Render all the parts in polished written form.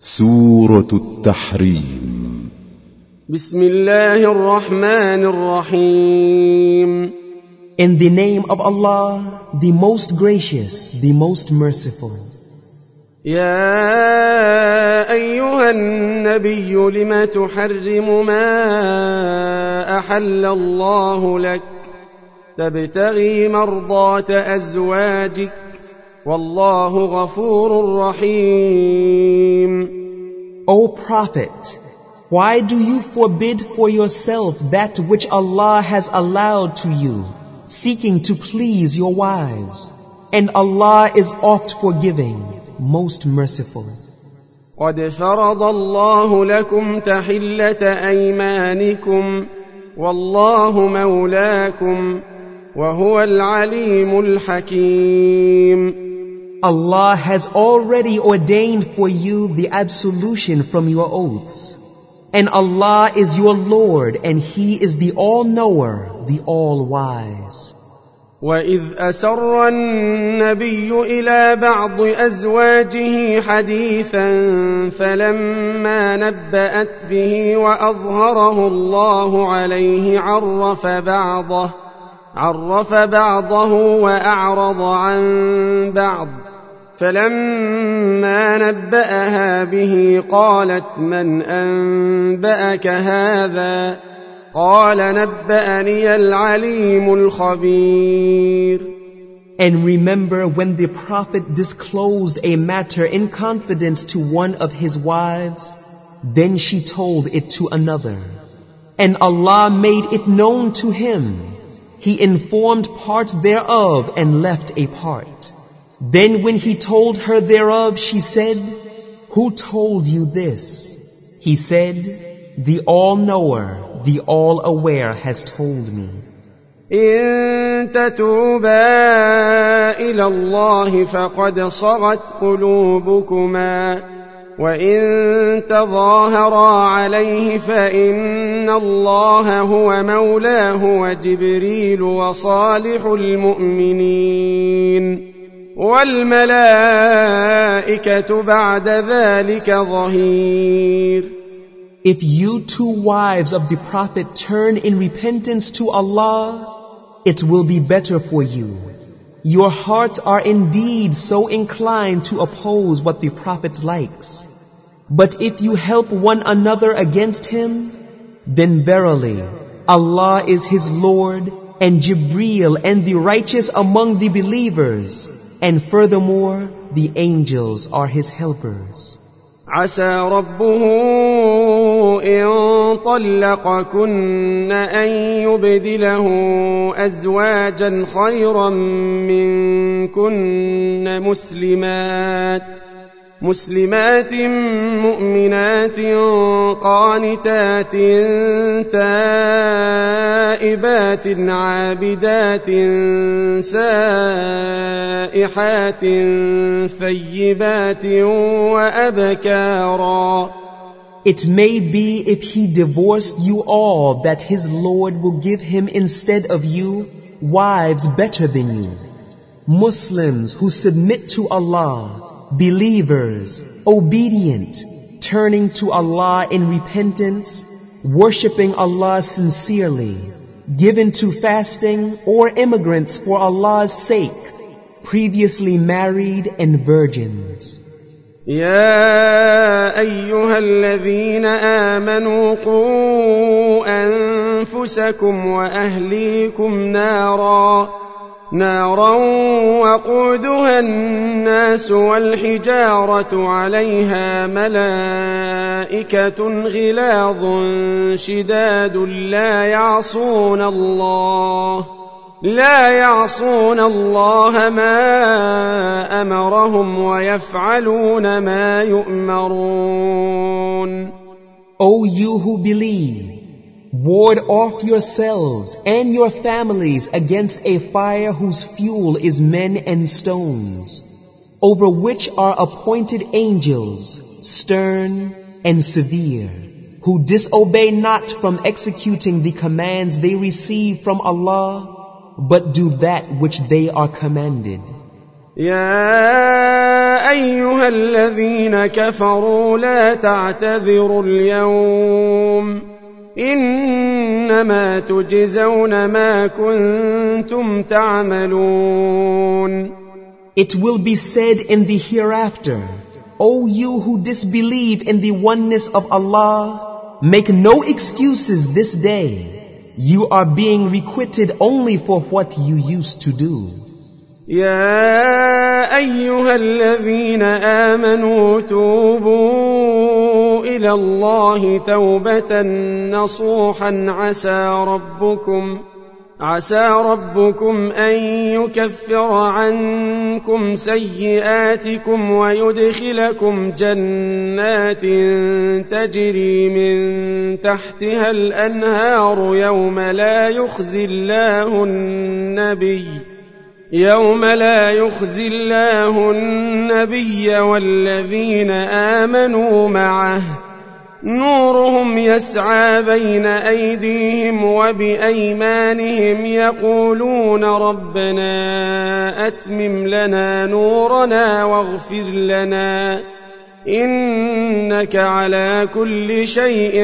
سورة التحريم. بسم الله الرحمن الرحيم. In the name of Allah, the most gracious, the most merciful. يا أيها النبي لم تحرم ما أحل الله لك تبتغي مرضات أزواجك والله غفور رحيم. O Prophet, why do you forbid for yourself that which Allah has allowed to you, seeking to please your wives? And Allah is oft forgiving, most merciful. قد فرض الله لكم تحلة أيمانكم والله مولاكم وهو العليم الحكيم. Allah has already ordained for you the absolution from your oaths. And Allah is your Lord, and He is the All-Knower, the All-Wise. وَإِذْ أَسَرَّ النَّبِيُّ إِلَى بَعْضِ أَزْوَاجِهِ حَدِيثًا فَلَمَّا نَبَّأَتْ بِهِ وَأَظْهَرَهُ الله عليه عرف بعضه وأعرض عن بعض فلما نبأها به قالت من أنبأك هذا قال نبأني العليم الخبير. And remember when the Prophet disclosed a matter in confidence to one of his wives, then she told it to another. And Allah made it known to him. He informed part thereof and left a part. Then when he told her thereof, she said, "Who told you this?" He said, "The All-Knower, the All-Aware has told me." إن تتوبا إلى الله فقد صغت قلوبكما وإن تظاهرا عليه فإن الله هو مولاه وجبريل وصالح المؤمنين والملائكة بعد ذلك ظهير. If you two wives of the Prophet turn in repentance to Allah, it will be better for you. Your hearts are indeed so inclined to oppose what the Prophet likes. But if you help one another against him, then verily Allah is his Lord and Jibreel and the righteous among the believers, and furthermore the angels are his helpers. عسى ربه إن طلقكن أن يبدله أزواجا خيرا منكن مسلمات مؤمنات قانتات تائبات عابدات سائحات ثيبات وأبكارا. It may be if he divorced you all that his Lord will give him instead of you wives better than you, Muslims who submit to Allah, believers, obedient, turning to Allah in repentance, worshipping Allah sincerely, given to fasting or immigrants for Allah's sake, previously married and virgins. يا أيها الذين آمنوا قوا أنفسكم وأهليكم نارا وقودها الناس والحجارة عليها ملائكة غلاظ شداد لا يعصون الله ما أمرهم ويفعلون ما يؤمرون. O you who believe, ward off yourselves and your families against a fire whose fuel is men and stones, over which are appointed angels, stern and severe, who disobey not from executing the commands they receive from Allah, but do that which they are commanded. يا أيها الذين كفروا لا تعتذروا اليوم إنما تجزون ما كنتم تعملون. It will be said in the hereafter, O you who disbelieve in the oneness of Allah, make no excuses this day. You are being requited only for what you used to do. يا أيها الذين آمنوا توبوا إلى الله توبة نصوحا عسى ربكم أن يكفر عنكم سيئاتكم ويدخلكم جنات تجري من تحتها الأنهار يوم لا يخزي الله النبي والذين آمنوا معه نورهم يسعى بين أيديهم وبأيمانهم يقولون ربنا أتمم لنا نورنا واغفر لنا إنك على كل شيء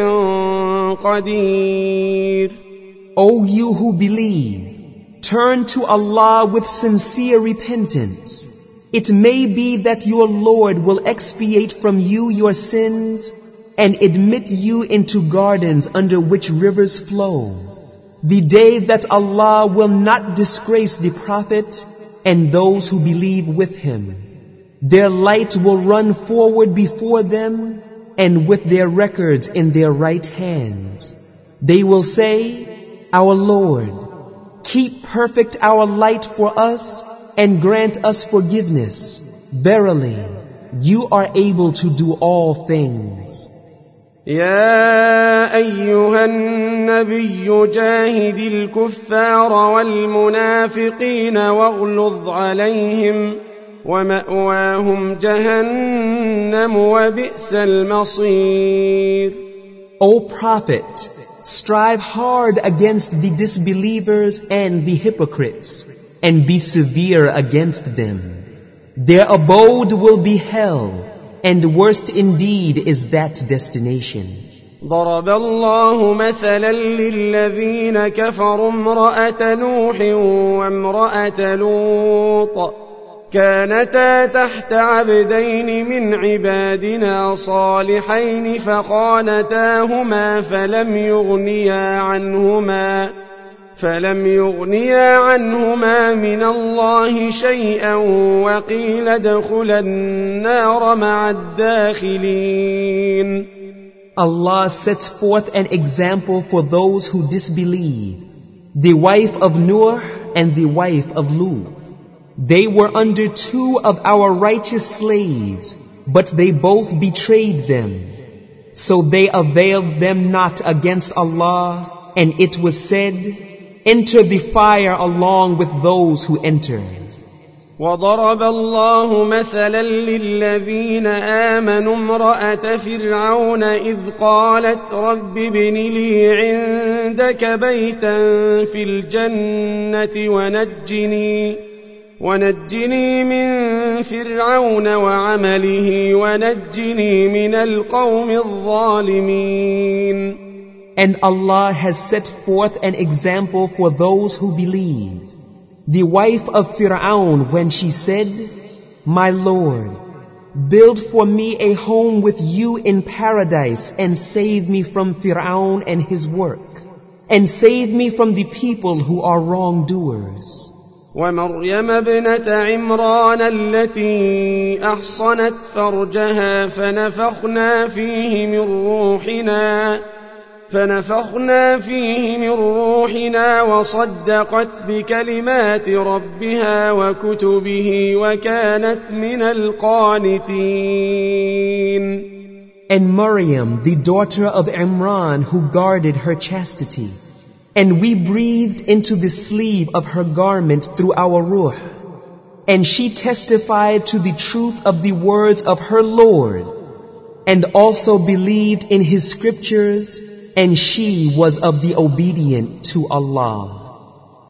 قدير. O you who believe, turn to Allah with sincere repentance. It may be that your Lord will expiate from you your sins and admit you into gardens under which rivers flow. The day that Allah will not disgrace the Prophet and those who believe with him. Their light will run forward before them and with their records in their right hands. They will say, Our Lord, keep perfect our light for us and grant us forgiveness. Verily, you are able to do all things. يا أيها النبي جاهد الكفار والمنافقين واغلظ عليهم ومأواهم جهنم وبئس المصير. O Prophet, strive hard against the disbelievers and the hypocrites and be severe against them. Their abode will be hell, and worst indeed is that destination. ضرب الله مثلا للذين كفروا امرأة نوح وامرأة لوط كانتا تحت عبدين من عبادنا صالحين فخانتاهما فلم يغنيا عنهما من الله شيئا وقيل ادخلا النار مع الداخلين. Allah sets forth an example for those who disbelieve. The wife of Noah and the wife of Lut. They were under two of our righteous slaves, but they both betrayed them. So they availed them not against Allah, and it was said, Enter the fire along with those who entered. وضرب الله مثلا للذين آمنوا امرأة فرعون إذ قالت رب ابن لي عندك بيتا في الجنة ونجني من فرعون وعمله ونجني من القوم الظالمين. And Allah has set forth an example for those who believe. The wife of Fir'aun, when she said, My Lord, build for me a home with you in paradise and save me from Fir'aun and his work, and save me from the people who are wrongdoers. ومريم ابنة عمران التي أحصنت فرجها فنفخنا فيه من روحنا وصدقت بكلمات ربها وكتبه وكانت من القانتين. And Maryam, the daughter of Imran, who guarded her chastity, and we breathed into the sleeve of her garment through our ruh, and she testified to the truth of the words of her Lord, and also believed in his scriptures, and she was of the obedient to Allah.